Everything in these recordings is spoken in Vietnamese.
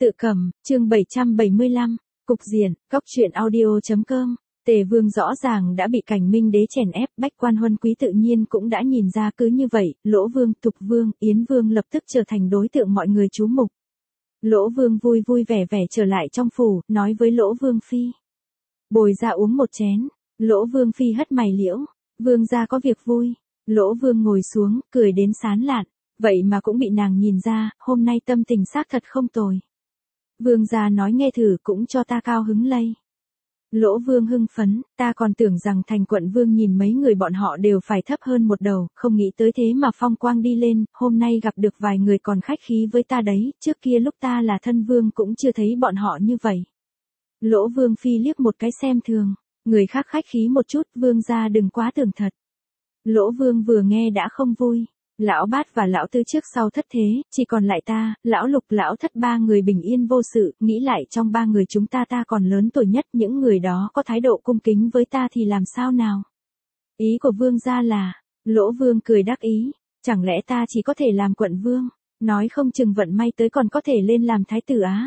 Tự cầm, chương 775, cục diện, góc truyện audio.com. Tề Vương rõ ràng đã bị Cảnh Minh Đế chèn ép, Bách Quan Huân Quý tự nhiên cũng đã nhìn ra. Cứ như vậy, Lỗ Vương, Thục Vương, Yến Vương lập tức trở thành đối tượng mọi người chú mục. Lỗ Vương vui vui vẻ vẻ trở lại trong phủ, nói với Lỗ Vương Phi: "Bồi ra uống một chén." Lỗ Vương Phi hất mày liễu: "Vương gia có việc vui." Lỗ Vương ngồi xuống, cười đến sán lạn, vậy mà cũng bị nàng nhìn ra, hôm nay tâm tình xác thật không tồi. Vương gia nói nghe thử cũng cho ta cao hứng lây. Lỗ Vương hưng phấn, ta còn tưởng rằng thành quận vương nhìn mấy người bọn họ đều phải thấp hơn một đầu, không nghĩ tới thế mà phong quang đi lên, hôm nay gặp được vài người còn khách khí với ta đấy, trước kia lúc ta là thân vương cũng chưa thấy bọn họ như vậy. Lỗ Vương Phi liếc một cái xem thường, người khác khách khí một chút, vương gia đừng quá tưởng thật. Lỗ Vương vừa nghe đã không vui. Lão Bát và Lão Tứ trước sau thất thế, chỉ còn lại ta, Lão Lục, Lão Thất ba người bình yên vô sự, nghĩ lại trong ba người chúng ta còn lớn tuổi nhất, những người đó có thái độ cung kính với ta thì làm sao nào? Ý của vương gia là, Lỗ Vương cười đắc ý, chẳng lẽ ta chỉ có thể làm quận vương, nói không chừng vận may tới còn có thể lên làm thái tử á?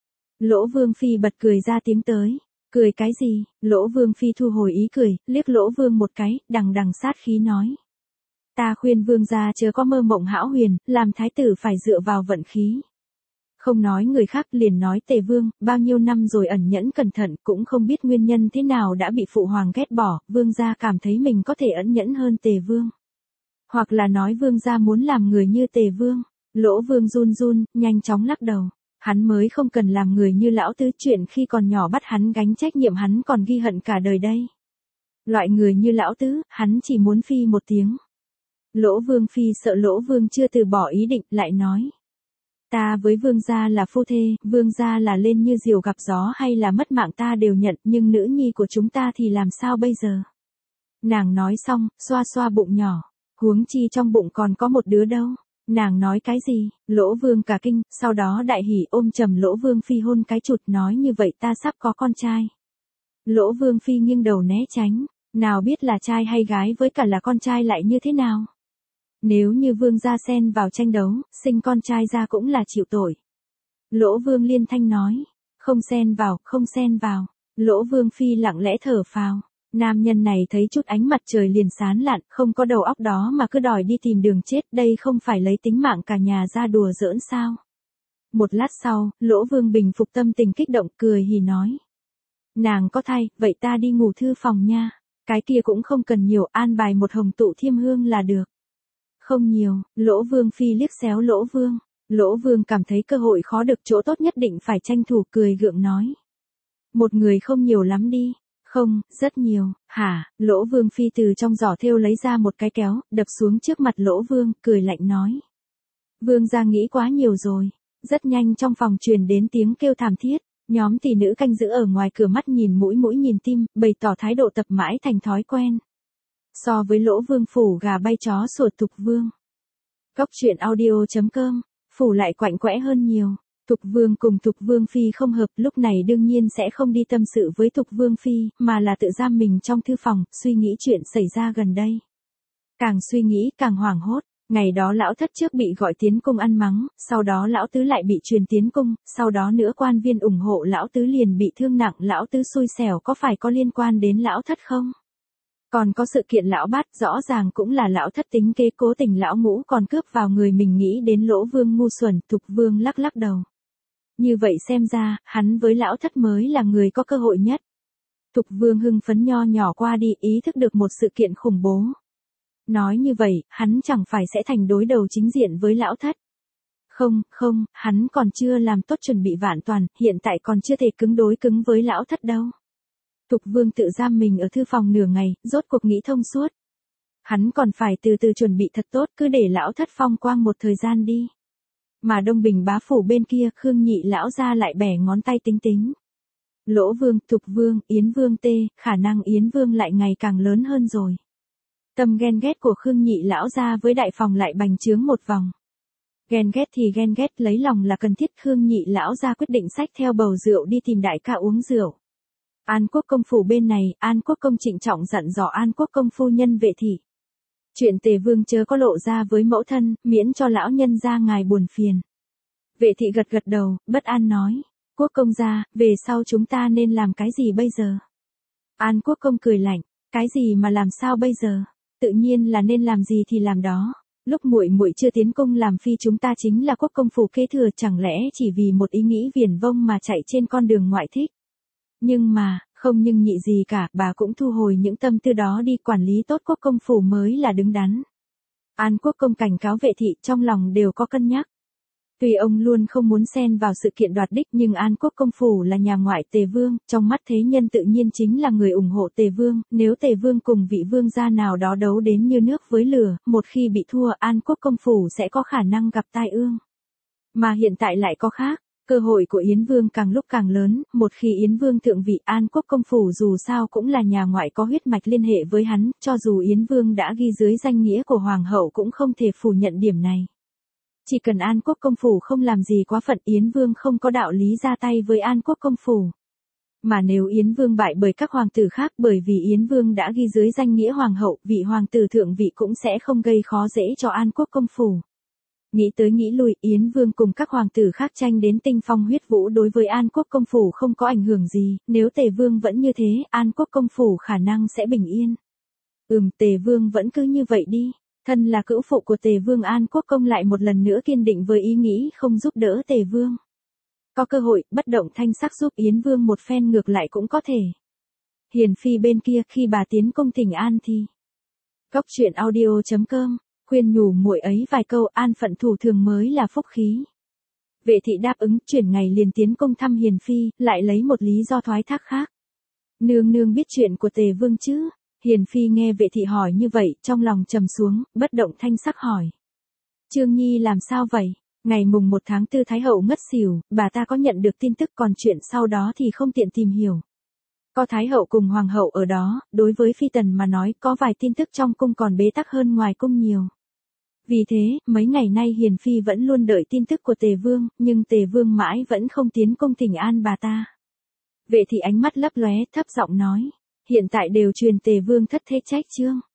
Lỗ Vương Phi bật cười ra tiếng tới. Cười cái gì? Lỗ Vương Phi thu hồi ý cười, liếc Lỗ Vương một cái, đằng đằng sát khí nói: "Ta khuyên vương gia chớ có mơ mộng hão huyền, làm thái tử phải dựa vào vận khí." Không nói người khác, liền nói Tề Vương, bao nhiêu năm rồi ẩn nhẫn cẩn thận, cũng không biết nguyên nhân thế nào đã bị phụ hoàng ghét bỏ, vương gia cảm thấy mình có thể ẩn nhẫn hơn Tề Vương. Hoặc là nói vương gia muốn làm người như Tề Vương. Lỗ Vương run run, nhanh chóng lắc đầu. Hắn mới không cần làm người như Lão Tứ, chuyện khi còn nhỏ bắt hắn gánh trách nhiệm hắn còn ghi hận cả đời đây. Loại người như Lão Tứ, hắn chỉ muốn phi một tiếng. Lỗ Vương Phi sợ Lỗ Vương chưa từ bỏ ý định, lại nói: "Ta với vương gia là phu thê, vương gia là lên như diều gặp gió hay là mất mạng ta đều nhận, nhưng nữ nhi của chúng ta thì làm sao bây giờ?" Nàng nói xong, xoa xoa bụng nhỏ, huống chi trong bụng còn có một đứa đâu. Nàng nói cái gì? Lỗ Vương cả kinh, sau đó đại hỉ ôm chầm Lỗ Vương Phi hôn cái chụt, nói như vậy ta sắp có con trai. Lỗ Vương Phi nghiêng đầu né tránh, nào biết là trai hay gái, với cả là con trai lại như thế nào? Nếu như vương gia xen vào tranh đấu, sinh con trai ra cũng là chịu tội. Lỗ Vương liên thanh nói: "Không xen vào, không xen vào." Lỗ Vương Phi lặng lẽ thở phào. Nam nhân này thấy chút ánh mặt trời liền sán lạn, không có đầu óc đó mà cứ đòi đi tìm đường chết, đây không phải lấy tính mạng cả nhà ra đùa giỡn sao? Một lát sau, Lỗ Vương bình phục tâm tình kích động, cười hì nói: "Nàng có thai, vậy ta đi ngủ thư phòng nha. Cái kia cũng không cần nhiều, an bài một hồng tụ thiêm hương là được." "Không nhiều." Lỗ Vương Phi liếc xéo Lỗ Vương. Lỗ Vương cảm thấy cơ hội khó được, chỗ tốt nhất định phải tranh thủ, cười gượng nói: "Một người không nhiều lắm đi." "Không, rất nhiều." "Hả?" Lỗ Vương Phi từ trong giỏ thêu lấy ra một cái kéo, đập xuống trước mặt Lỗ Vương, cười lạnh nói: "Vương gia nghĩ quá nhiều rồi." Rất nhanh trong phòng truyền đến tiếng kêu thảm thiết, nhóm tỷ nữ canh giữ ở ngoài cửa mắt nhìn mũi mũi nhìn tim, bày tỏ thái độ tập mãi thành thói quen. So với Lỗ Vương phủ gà bay chó sủa, Thục Vương. Góc truyện audio.com, phủ lại quạnh quẽ hơn nhiều. Thục Vương cùng Thục Vương Phi không hợp, lúc này đương nhiên sẽ không đi tâm sự với Thục Vương Phi, mà là tự giam mình trong thư phòng, suy nghĩ chuyện xảy ra gần đây. Càng suy nghĩ càng hoảng hốt, ngày đó Lão Thất trước bị gọi tiến cung ăn mắng, sau đó Lão Tứ lại bị truyền tiến cung, sau đó nữa quan viên ủng hộ Lão Tứ liền bị thương nặng, Lão Tứ xui xẻo, có phải có liên quan đến Lão Thất không? Còn có sự kiện Lão Bát, rõ ràng cũng là Lão Thất tính kế, cố tình Lão Ngũ còn cướp vào người mình, nghĩ đến Lỗ Vương ngu xuẩn. Thục Vương lắc lắc đầu. Như vậy xem ra, hắn với Lão Thất mới là người có cơ hội nhất. Thục Vương hưng phấn nho nhỏ qua đi, ý thức được một sự kiện khủng bố. Nói như vậy, hắn chẳng phải sẽ thành đối đầu chính diện với Lão Thất. Không, hắn còn chưa làm tốt chuẩn bị vạn toàn, hiện tại còn chưa thể cứng với Lão Thất đâu. Thục Vương tự giam mình ở thư phòng nửa ngày, rốt cuộc nghĩ thông suốt. Hắn còn phải từ từ chuẩn bị thật tốt, cứ để Lão Thất phong quang một thời gian đi. Mà Đông Bình bá phủ bên kia, Khương Nhị lão gia lại bẻ ngón tay tính tính. Lỗ Vương, Thục Vương, Yến Vương tê, khả năng Yến Vương lại ngày càng lớn hơn rồi. Tâm ghen ghét của Khương Nhị lão gia với đại phòng lại bành trướng một vòng. Ghen ghét thì ghen ghét, lấy lòng là cần thiết. Khương Nhị lão gia quyết định xách theo bầu rượu đi tìm đại ca uống rượu. An Quốc công phủ bên này, An Quốc công trịnh trọng dặn dò An Quốc công phu nhân Vệ thị: "Chuyện Tề Vương chớ có lộ ra với mẫu thân, miễn cho lão nhân gia ngài buồn phiền." Vệ thị gật gật đầu, bất an nói. Quốc công gia, về sau chúng ta nên làm cái gì bây giờ? An Quốc công cười lạnh, cái gì mà làm sao bây giờ? Tự nhiên là nên làm gì thì làm đó. Lúc muội muội chưa tiến cung làm phi chúng ta chính là quốc công phủ kế thừa, chẳng lẽ chỉ vì một ý nghĩ viển vông mà chạy trên con đường ngoại thích? Nhưng mà, không nhưng nhị gì cả, bà cũng thu hồi những tâm tư đó đi, quản lý tốt quốc công phủ mới là đứng đắn. An Quốc công cảnh cáo Vệ thị, trong lòng đều có cân nhắc. Tuy ông luôn không muốn xen vào sự kiện đoạt đích, nhưng An Quốc công phủ là nhà ngoại Tề vương, trong mắt thế nhân tự nhiên chính là người ủng hộ Tề vương, nếu Tề vương cùng vị vương gia nào đó đấu đến như nước với lửa, một khi bị thua, An Quốc công phủ sẽ có khả năng gặp tai ương. Mà hiện tại lại có khác, cơ hội của Yến vương càng lúc càng lớn, một khi Yến vương thượng vị, An Quốc công phủ dù sao cũng là nhà ngoại có huyết mạch liên hệ với hắn, cho dù Yến vương đã ghi dưới danh nghĩa của hoàng hậu cũng không thể phủ nhận điểm này. Chỉ cần An Quốc công phủ không làm gì quá phận, Yến vương không có đạo lý ra tay với An Quốc công phủ. Mà nếu Yến vương bại bởi các hoàng tử khác, bởi vì Yến vương đã ghi dưới danh nghĩa hoàng hậu, vị hoàng tử thượng vị cũng sẽ không gây khó dễ cho An Quốc công phủ. Nghĩ tới nghĩ lui, Yến vương cùng các hoàng tử khác tranh đến tinh phong huyết vũ, đối với An Quốc công phủ không có ảnh hưởng gì, nếu Tề vương vẫn như thế, An Quốc công phủ khả năng sẽ bình yên. Tề vương vẫn cứ như vậy đi. Thân là cữu phụ của Tề vương, An Quốc công lại một lần nữa kiên định với ý nghĩ không giúp đỡ Tề vương. Có cơ hội, bất động thanh sắc giúp Yến vương một phen ngược lại cũng có thể. Hiền phi bên kia, khi bà tiến công thỉnh an thì Góc truyện audio.com, khuyên nhủ muội ấy vài câu, an phận thủ thường mới là phúc khí. Vệ thị đáp ứng, chuyển ngày liền tiến công thăm Hiền phi, lại lấy một lý do thoái thác khác. Nương nương biết chuyện của Tề vương chứ? Hiền phi nghe vệ thị hỏi như vậy, trong lòng trầm xuống, bất động thanh sắc hỏi. Trương Nhi làm sao vậy? Ngày mùng 1 tháng 4 Thái hậu ngất xỉu, bà ta có nhận được tin tức, còn chuyện sau đó thì không tiện tìm hiểu. Có Thái hậu cùng Hoàng hậu ở đó, đối với phi tần mà nói, có vài tin tức trong cung còn bế tắc hơn ngoài cung nhiều. Vì thế, mấy ngày nay Hiền phi vẫn luôn đợi tin tức của Tề vương, nhưng Tề vương mãi vẫn không tiến cung thỉnh an bà ta. Vệ thị ánh mắt lấp lóe, thấp giọng nói. Hiện tại đều truyền Tề vương thất thế trách chương.